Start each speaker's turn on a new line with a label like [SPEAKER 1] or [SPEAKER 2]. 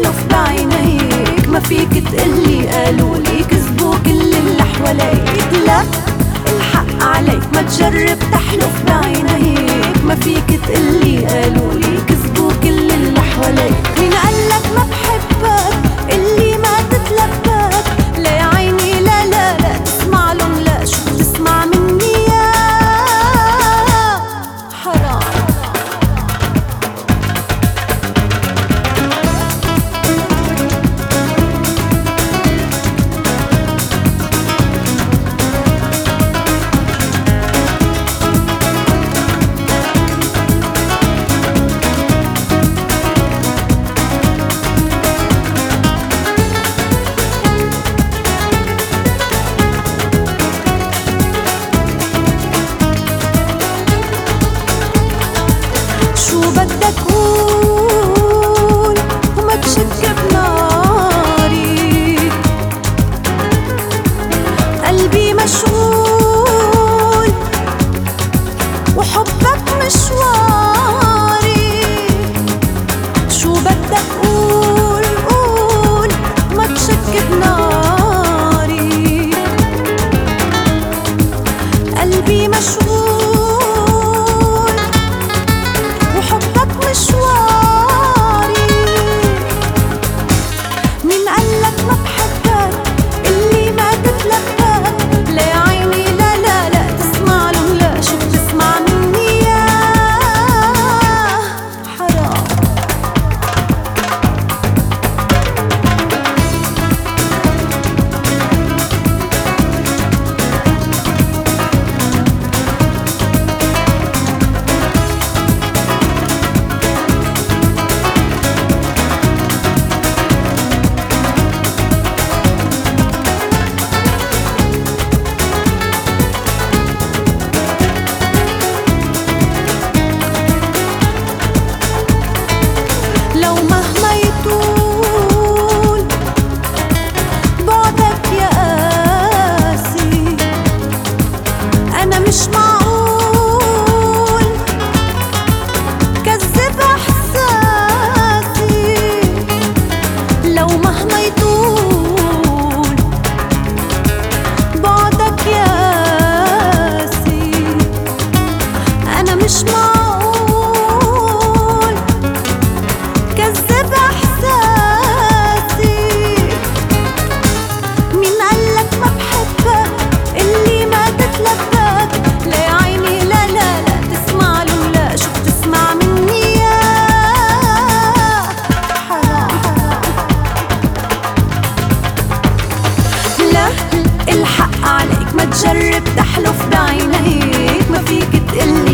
[SPEAKER 1] تحلف بعينيك، ما فيك تقلي قالولي كذبوا كل اللي حواليك. لا الحق عليك ما تجرب تحلف بعينيك، ما فيك تقلي قالولي كذبوا كل اللي حواليك. مين قالك ما بحبك اللي ما تتلبك؟ لا يا عيني لا لا لا تسمعلن، لا شو بتسمع مني يا حرام. شو بدك قول وما تشك بناري، قلبي مشغول وحبك مشواري. شو بدك قول قول وما تشك بناري، قلبي مشغول مشواري. مين قالك ما بحبك اللي ما تتلبك؟ لا يا عيني لا لا لا تسمعلن، لا شو بتسمع مني يا حرام. لو مهما يطول بعدك يا قاسي، أنا مش معقول كذب إحساسي. لو مهما يطول بعدك يا قاسي، أنا مش معقول كذب إحساسي. مين قالك ما بحبك اللي ما تتلبك؟ لا يا عيني لا لا لا تسمعلن، لا شو بتسمع مني يا حرام. لا الحق عليك ما تجرب تحلف بعينيك، ما فيك تقلي